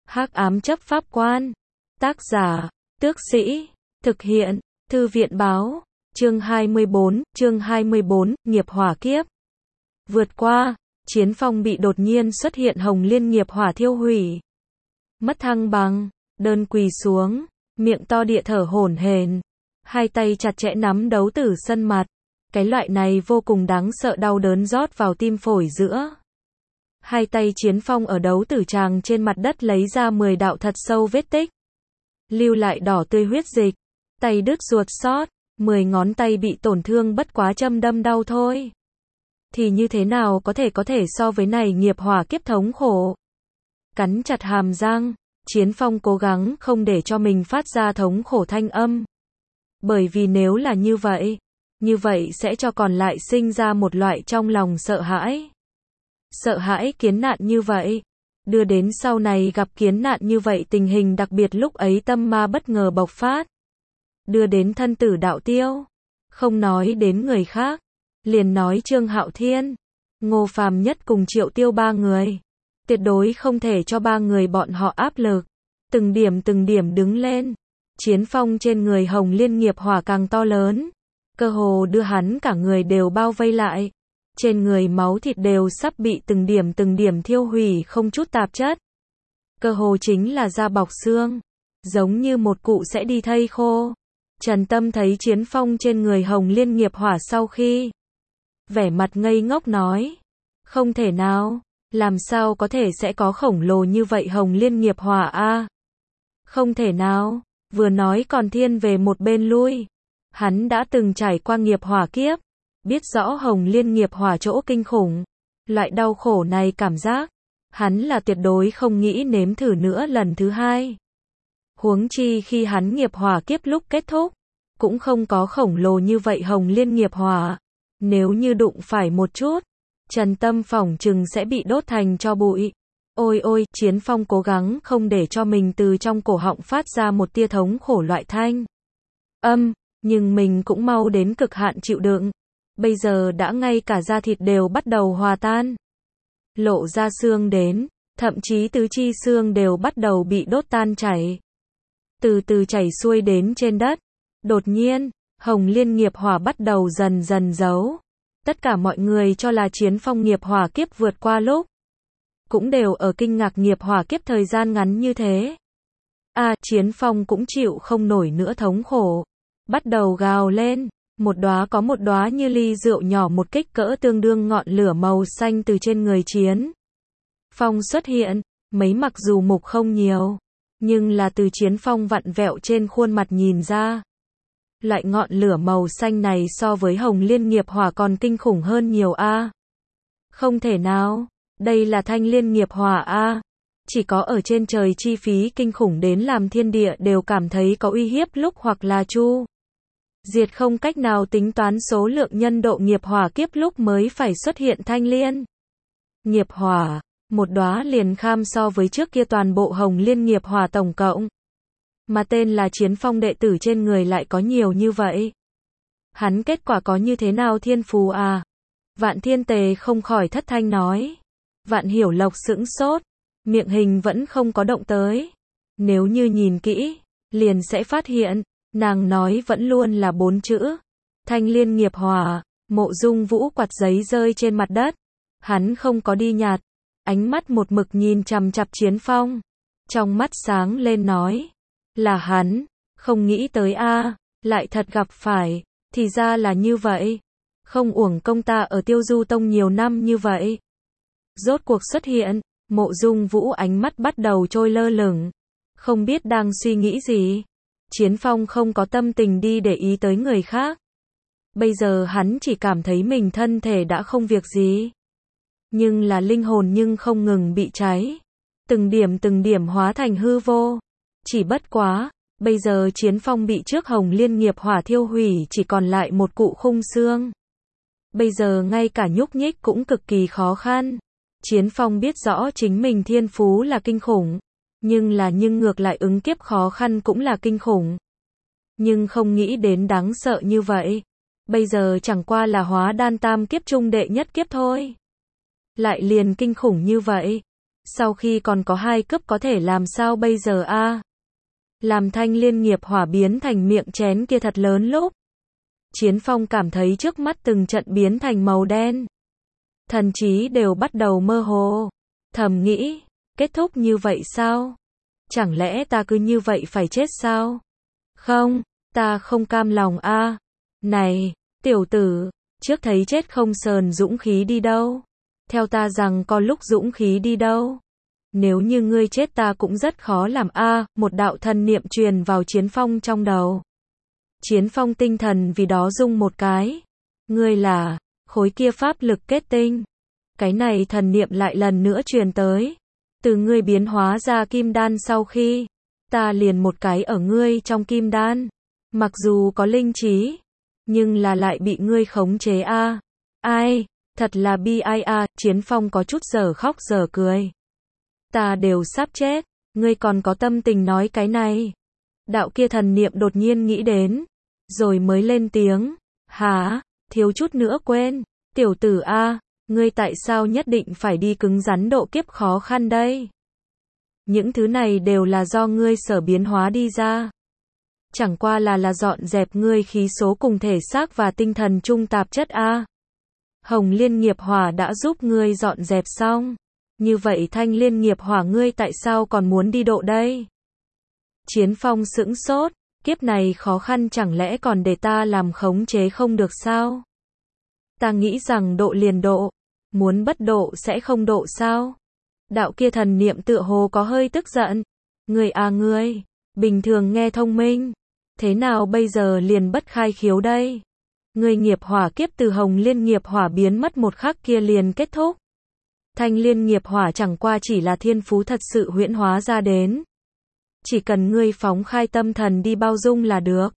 Hắc ám chấp pháp quan. Tác giả, Tước Sĩ. Thực hiện, Thư viện báo. Chương 24, nghiệp hỏa kiếp. Vượt qua, Chiến Phong bị đột nhiên xuất hiện hồng liên nghiệp hỏa thiêu hủy. Mất thăng bằng, đơn quỳ xuống, miệng to địa thở hổn hển, hai tay chặt chẽ nắm đấu tử sân mặt. Cái loại này vô cùng đáng sợ đau đớn rót vào tim phổi giữa. Hai tay Chiến Phong ở đấu tử tràng trên mặt đất lấy ra 10 đạo thật sâu vết tích. Lưu lại đỏ tươi huyết dịch. Tay đứt ruột xót, 10 ngón tay bị tổn thương bất quá châm đâm đau thôi. Thì như thế nào có thể so với này nghiệp hỏa kiếp thống khổ. Cắn chặt hàm răng, Chiến Phong cố gắng không để cho mình phát ra thống khổ thanh âm. Bởi vì nếu là như vậy sẽ cho còn lại sinh ra một loại trong lòng sợ hãi. Sợ hãi kiến nạn như vậy, đưa đến sau này gặp kiến nạn như vậy tình hình đặc biệt lúc ấy tâm ma bất ngờ bộc phát. Đưa đến thân tử đạo tiêu. Không nói đến người khác, liền nói Trương Hạo Thiên, Ngô Phàm Nhất cùng Triệu Tiêu ba người. Tuyệt đối không thể cho ba người bọn họ áp lực. Từng điểm đứng lên. Chiến Phong trên người hồng liên nghiệp hỏa càng to lớn. Cơ hồ đưa hắn cả người đều bao vây lại. Trên người máu thịt đều sắp bị từng điểm thiêu hủy không chút tạp chất. Cơ hồ chính là da bọc xương. Giống như một cụ sẽ đi thây khô. Trần Tâm thấy Chiến Phong trên người hồng liên nghiệp hỏa sau khi. Vẻ mặt ngây ngốc nói. Không thể nào. Làm sao có thể sẽ có khổng lồ như vậy hồng liên nghiệp hỏa a? Không thể nào. Vừa nói còn thiên về một bên lui. Hắn đã từng trải qua nghiệp hỏa kiếp. Biết rõ hồng liên nghiệp hỏa chỗ kinh khủng. Loại đau khổ này cảm giác. Hắn là tuyệt đối không nghĩ nếm thử nữa lần thứ hai. Huống chi khi hắn nghiệp hỏa kiếp lúc kết thúc. Cũng không có khổng lồ như vậy hồng liên nghiệp hỏa. Nếu như đụng phải một chút. Trần Tâm phỏng chừng sẽ bị đốt thành tro bụi. Ôi, Chiến Phong cố gắng không để cho mình từ trong cổ họng phát ra một tia thống khổ loại thanh âm, nhưng mình cũng mau đến cực hạn chịu đựng. Bây giờ đã ngay cả da thịt đều bắt đầu hòa tan. Lộ ra xương đến, thậm chí tứ chi xương đều bắt đầu bị đốt tan chảy. Từ từ chảy xuôi đến trên đất. Đột nhiên, hồng liên nghiệp hỏa bắt đầu dần giấu. Tất cả mọi người cho là Chiến Phong nghiệp hỏa kiếp vượt qua lúc. Cũng đều ở kinh ngạc nghiệp hỏa kiếp thời gian ngắn như thế. Chiến Phong cũng chịu không nổi nữa thống khổ. Bắt đầu gào lên. Một đóa như ly rượu nhỏ một kích cỡ tương đương ngọn lửa màu xanh từ trên người Chiến Phong xuất hiện. Mấy mặc dù mục không nhiều. Nhưng là từ Chiến Phong vặn vẹo trên khuôn mặt nhìn ra. Loại ngọn lửa màu xanh này so với hồng liên nghiệp hỏa còn kinh khủng hơn nhiều a. Không thể nào, đây là thanh liên nghiệp hỏa a. Chỉ có ở trên trời chi phí kinh khủng đến làm thiên địa đều cảm thấy có uy hiếp lúc hoặc là chu diệt không cách nào tính toán số lượng nhân độ nghiệp hỏa kiếp lúc mới phải xuất hiện thanh liên nghiệp hỏa, một đóa liền kham so với trước kia toàn bộ hồng liên nghiệp hỏa tổng cộng. Mà tên là Chiến Phong đệ tử trên người lại có nhiều như vậy. Hắn kết quả có như thế nào thiên phú à? Vạn Thiên Tề không khỏi thất thanh nói. Vạn Hiểu Lộc sững sốt, miệng hình vẫn không có động tới. Nếu như nhìn kỹ, liền sẽ phát hiện, nàng nói vẫn luôn là 4 chữ. Thanh liên nghiệp hỏa. Mộ Dung Vũ quạt giấy rơi trên mặt đất. Hắn không có đi nhặt, ánh mắt một mực nhìn chằm chằm Chiến Phong. Trong mắt sáng lên nói. Là hắn, không nghĩ tới lại thật gặp phải, thì ra là như vậy. Không uổng công ta ở Tiêu Du Tông nhiều năm như vậy. Rốt cuộc xuất hiện, Mộ Dung Vũ ánh mắt bắt đầu trôi lơ lửng, không biết đang suy nghĩ gì. Chiến Phong không có tâm tình đi để ý tới người khác. Bây giờ hắn chỉ cảm thấy mình thân thể đã không việc gì. Nhưng là linh hồn nhưng không ngừng bị cháy. Từng điểm hóa thành hư vô. Chỉ bất quá, bây giờ Chiến Phong bị trước hồng liên nghiệp hỏa thiêu hủy chỉ còn lại một cụ khung xương. Bây giờ ngay cả nhúc nhích cũng cực kỳ khó khăn. Chiến Phong biết rõ chính mình thiên phú là kinh khủng. Nhưng ngược lại ứng kiếp khó khăn cũng là kinh khủng. Nhưng không nghĩ đến đáng sợ như vậy. Bây giờ chẳng qua là hóa đan tam kiếp trung đệ nhất kiếp thôi. Lại liền kinh khủng như vậy. Sau khi còn có 2 cấp có thể làm sao bây giờ a? Làm thanh liên nghiệp hỏa biến thành miệng chén kia thật lớn lúc. Chiến Phong cảm thấy trước mắt từng trận biến thành màu đen. Thần trí đều bắt đầu mơ hồ. Thầm nghĩ, kết thúc như vậy sao? Chẳng lẽ ta cứ như vậy phải chết sao? Không, ta không cam lòng a. Này, tiểu tử, trước thấy chết không sờn dũng khí đi đâu? Theo ta rằng có lúc dũng khí đi đâu? Nếu như ngươi chết ta cũng rất khó làm a. Một đạo thần niệm truyền vào Chiến Phong trong đầu. Chiến Phong tinh thần vì đó rung một cái. Ngươi là khối kia pháp lực kết tinh. Cái này thần niệm lại lần nữa truyền tới. Từ ngươi biến hóa ra kim đan sau khi, ta liền một cái ở ngươi trong kim đan. Mặc dù có linh trí, nhưng là lại bị ngươi khống chế a. Ai, thật là bi ai a. Chiến Phong có chút giờ khóc giờ cười. Ta đều sắp chết, ngươi còn có tâm tình nói cái này. Đạo kia thần niệm đột nhiên nghĩ đến, rồi mới lên tiếng. Hả, thiếu chút nữa quên. Tiểu tử a, ngươi tại sao nhất định phải đi cứng rắn độ kiếp khó khăn đây? Những thứ này đều là do ngươi sở biến hóa đi ra. Chẳng qua là dọn dẹp ngươi khí số cùng thể xác và tinh thần chung tạp chất a. Hồng Liên nghiệp hỏa đã giúp ngươi dọn dẹp xong. Như vậy thanh liên nghiệp hỏa ngươi tại sao còn muốn đi độ đây? Chiến Phong sững sốt, kiếp này khó khăn chẳng lẽ còn để ta làm khống chế không được sao? Ta nghĩ rằng độ liền độ, muốn bất độ sẽ không độ sao? Đạo kia thần niệm tựa hồ có hơi tức giận. Ngươi à ngươi, bình thường nghe thông minh, thế nào bây giờ liền bất khai khiếu đây? Ngươi nghiệp hỏa kiếp từ Hồng Liên nghiệp hỏa biến mất một khắc kia liền kết thúc. Thanh liên nghiệp hỏa chẳng qua chỉ là thiên phú thật sự huyễn hóa ra đến. Chỉ cần ngươi phóng khai tâm thần đi bao dung là được.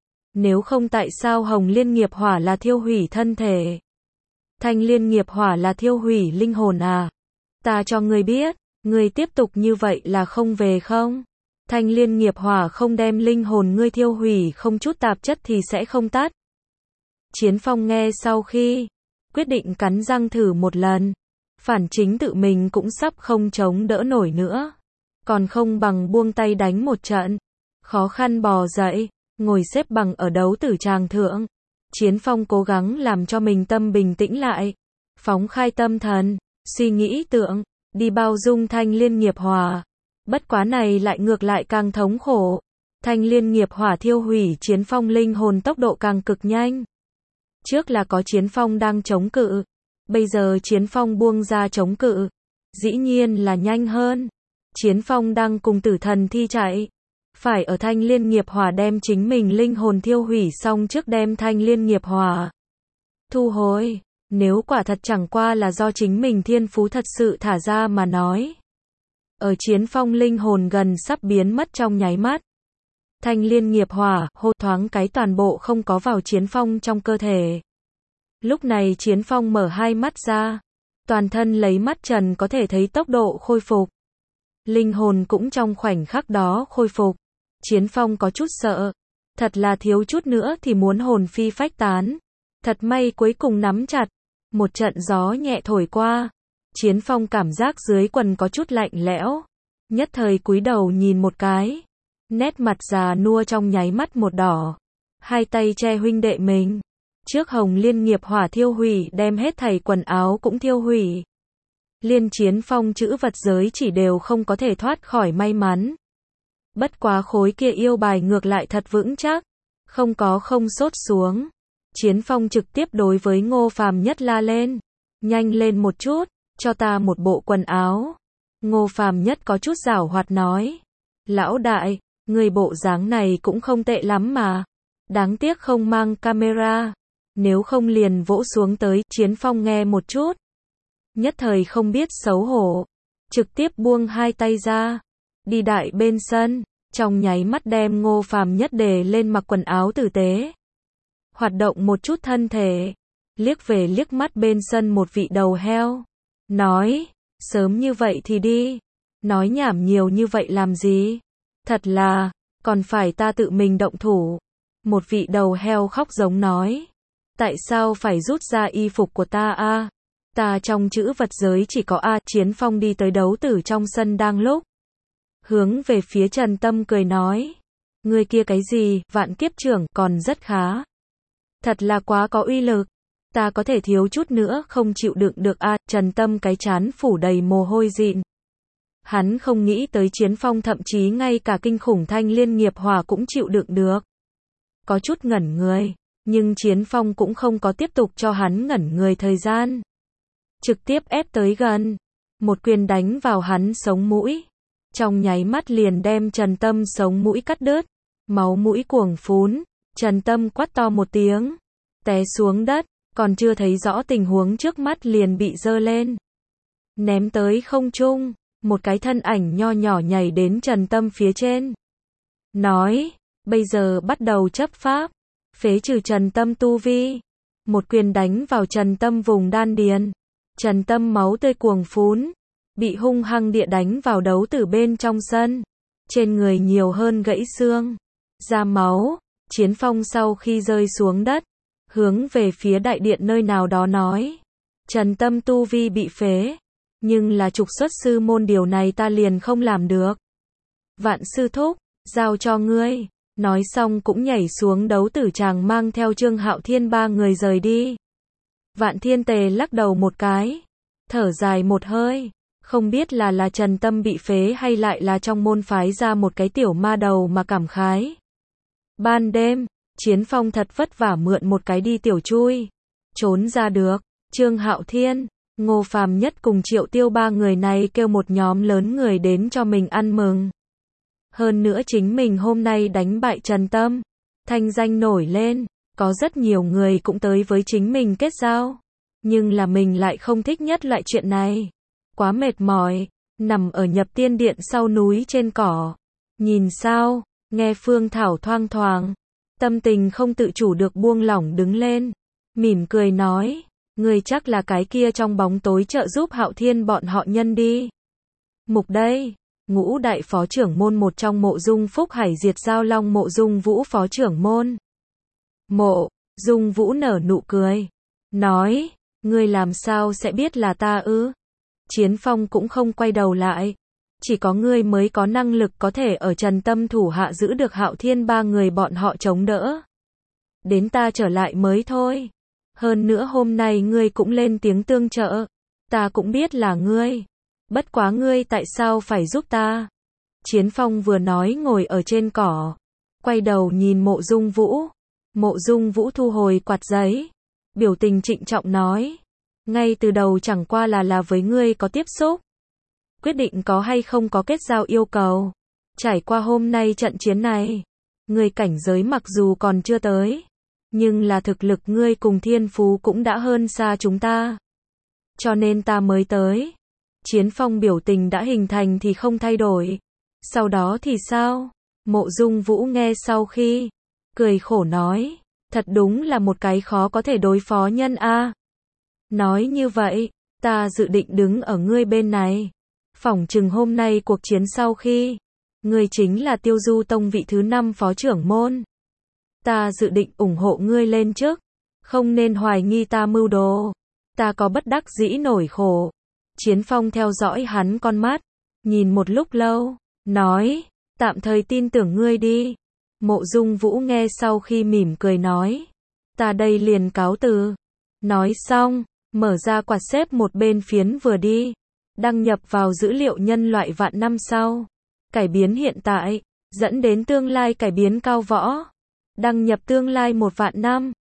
Nếu không tại sao Hồng Liên nghiệp hỏa là thiêu hủy thân thể? Thanh liên nghiệp hỏa là thiêu hủy linh hồn à? Ta cho ngươi biết, ngươi tiếp tục như vậy là không về không? Thanh liên nghiệp hỏa không đem linh hồn ngươi thiêu hủy không chút tạp chất thì sẽ không tắt. Chiến Phong nghe sau khi quyết định cắn răng thử một lần. Phản chính tự mình cũng sắp không chống đỡ nổi nữa. Còn không bằng buông tay đánh một trận. Khó khăn bò dậy, ngồi xếp bằng ở đấu tử tràng thượng. Chiến Phong cố gắng làm cho mình tâm bình tĩnh lại. Phóng khai tâm thần, suy nghĩ tượng, đi bao dung thanh liên nghiệp hỏa. Bất quá này lại ngược lại càng thống khổ. Thanh liên nghiệp hỏa thiêu hủy Chiến Phong linh hồn tốc độ càng cực nhanh. Trước là có Chiến Phong đang chống cự. Bây giờ Chiến Phong buông ra chống cự. Dĩ nhiên là nhanh hơn. Chiến Phong đang cùng tử thần thi chạy. Phải ở thanh liên nghiệp hỏa đem chính mình linh hồn thiêu hủy xong trước đem thanh liên nghiệp hỏa thu hồi. Nếu quả thật chẳng qua là do chính mình thiên phú thật sự thả ra mà nói. Ở Chiến Phong linh hồn gần sắp biến mất trong nháy mắt. Thanh liên nghiệp hỏa hô thoáng cái toàn bộ không có vào Chiến Phong trong cơ thể. Lúc này Chiến Phong mở hai mắt ra. Toàn thân lấy mắt trần có thể thấy tốc độ khôi phục. Linh hồn cũng trong khoảnh khắc đó khôi phục. Chiến Phong có chút sợ. Thật là thiếu chút nữa thì muốn hồn phi phách tán. Thật may cuối cùng nắm chặt. Một trận gió nhẹ thổi qua. Chiến Phong cảm giác dưới quần có chút lạnh lẽo. Nhất thời cúi đầu nhìn một cái. Nét mặt già nua trong nháy mắt một đỏ. Hai tay che huynh đệ mình. Trước Hồng Liên nghiệp hỏa thiêu hủy đem hết thảy quần áo cũng thiêu hủy. Liên Chiến Phong chữ vật giới chỉ đều không có thể thoát khỏi may mắn. Bất quá khối kia yêu bài ngược lại thật vững chắc. Không sốt xuống. Chiến Phong trực tiếp đối với Ngô Phàm Nhất la lên. Nhanh lên một chút, cho ta một bộ quần áo. Ngô Phàm Nhất có chút giảo hoạt nói. Lão đại, người bộ dáng này cũng không tệ lắm mà. Đáng tiếc không mang camera. Nếu không liền vỗ xuống tới. Chiến Phong nghe một chút. Nhất thời không biết xấu hổ. Trực tiếp buông hai tay ra. Đi đại bên sân. Trong nháy mắt đem Ngô Phàm Nhất đề lên mặc quần áo tử tế. Hoạt động một chút thân thể. Liếc về liếc mắt bên sân một vị đầu heo. Nói, sớm như vậy thì đi. Nói nhảm nhiều như vậy làm gì? Thật là, còn phải ta tự mình động thủ. Một vị đầu heo khóc giống nói. Tại sao phải rút ra y phục của ta a? Ta trong chữ vật giới chỉ có A. Chiến Phong đi tới đấu tử trong sân đang lúc. Hướng về phía Trần Tâm cười nói. Người kia cái gì, vạn kiếp trưởng, còn rất khá. Thật là quá có uy lực. Ta có thể thiếu chút nữa không chịu đựng được A. Trần Tâm cái trán phủ đầy mồ hôi dịn. Hắn không nghĩ tới Chiến Phong thậm chí ngay cả kinh khủng thanh liên nghiệp hỏa cũng chịu đựng được. Có chút ngẩn người, nhưng Chiến Phong cũng không có tiếp tục cho hắn ngẩn người thời gian. Trực tiếp ép tới gần, một quyền đánh vào hắn sống mũi. Trong nháy mắt liền đem Trần Tâm sống mũi cắt đứt, máu mũi cuồng phún, Trần Tâm quát to một tiếng, té xuống đất, còn chưa thấy rõ tình huống trước mắt liền bị giơ lên. Ném tới không trung, một cái thân ảnh nho nhỏ nhảy đến Trần Tâm phía trên. Nói, bây giờ bắt đầu chấp pháp, phế trừ Trần Tâm tu vi. Một quyền đánh vào Trần Tâm vùng đan điền. Trần Tâm máu tươi cuồng phún, bị hung hăng địa đánh vào đấu tử bên trong sân. Trên người nhiều hơn gãy xương, ra máu. Chiến Phong sau khi rơi xuống đất, hướng về phía đại điện nơi nào đó nói. Trần Tâm tu vi bị phế, nhưng là trục xuất sư môn điều này ta liền không làm được. Vạn sư thúc, giao cho ngươi. Nói xong cũng nhảy xuống đấu tử tràng mang theo Trương Hạo Thiên ba người rời đi. Vạn Thiên Tề lắc đầu một cái, thở dài một hơi, không biết là Trần Tâm bị phế hay lại là trong môn phái ra một cái tiểu ma đầu mà cảm khái. Ban đêm, Chiến Phong thật vất vả mượn một cái đi tiểu chui, trốn ra được. Trương Hạo Thiên, Ngô Phàm Nhất cùng Triệu Tiêu ba người này kêu một nhóm lớn người đến cho mình ăn mừng. Hơn nữa chính mình hôm nay đánh bại Trần Tâm, thanh danh nổi lên, có rất nhiều người cũng tới với chính mình kết giao. Nhưng là mình lại không thích nhất loại chuyện này. Quá mệt mỏi, nằm ở Nhập Tiên Điện sau núi trên cỏ. Nhìn sao, nghe Phương Thảo thoang thoảng, tâm tình không tự chủ được buông lỏng đứng lên. Mỉm cười nói, người chắc là cái kia trong bóng tối trợ giúp Hạo Thiên bọn họ nhân đi. Mục đây. Ngũ đại phó trưởng môn một trong Mộ Dung Phúc Hải diệt Giao Long Mộ Dung Vũ phó trưởng môn. Mộ Dung Vũ nở nụ cười, nói, ngươi làm sao sẽ biết là ta ư? Chiến Phong cũng không quay đầu lại, chỉ có ngươi mới có năng lực có thể ở Trần Tâm thủ hạ giữ được Hạo Thiên ba người bọn họ chống đỡ. Đến ta trở lại mới thôi. Hơn nữa hôm nay ngươi cũng lên tiếng tương trợ, ta cũng biết là ngươi. Bất quá ngươi tại sao phải giúp ta? Chiến Phong vừa nói ngồi ở trên cỏ, quay đầu nhìn Mộ Dung Vũ. Mộ Dung Vũ thu hồi quạt giấy, biểu tình trịnh trọng nói, ngay từ đầu chẳng qua là với ngươi có tiếp xúc, quyết định có hay không có kết giao yêu cầu. Trải qua hôm nay trận chiến này, ngươi cảnh giới mặc dù còn chưa tới, nhưng là thực lực ngươi cùng thiên phú cũng đã hơn xa chúng ta. Cho nên ta mới tới. Chiến Phong biểu tình đã hình thành thì không thay đổi. Sau đó thì sao? Mộ Dung Vũ nghe sau khi, cười khổ nói, thật đúng là một cái khó có thể đối phó nhân a. Nói như vậy, ta dự định đứng ở ngươi bên này. Phỏng chừng hôm nay cuộc chiến sau khi, ngươi chính là Tiêu Du Tông vị thứ 5 phó trưởng môn. Ta dự định ủng hộ ngươi lên trước, không nên hoài nghi ta mưu đồ. Ta có bất đắc dĩ nổi khổ. Chiến Phong theo dõi hắn con mắt, nhìn một lúc lâu, nói, tạm thời tin tưởng ngươi đi. Mộ Dung Vũ nghe sau khi mỉm cười nói, ta đây liền cáo từ. Nói xong, mở ra quạt xếp một bên phiến vừa đi, đăng nhập vào dữ liệu nhân loại vạn năm sau, cải biến hiện tại, dẫn đến tương lai cải biến cao võ, đăng nhập tương lai 1 vạn năm.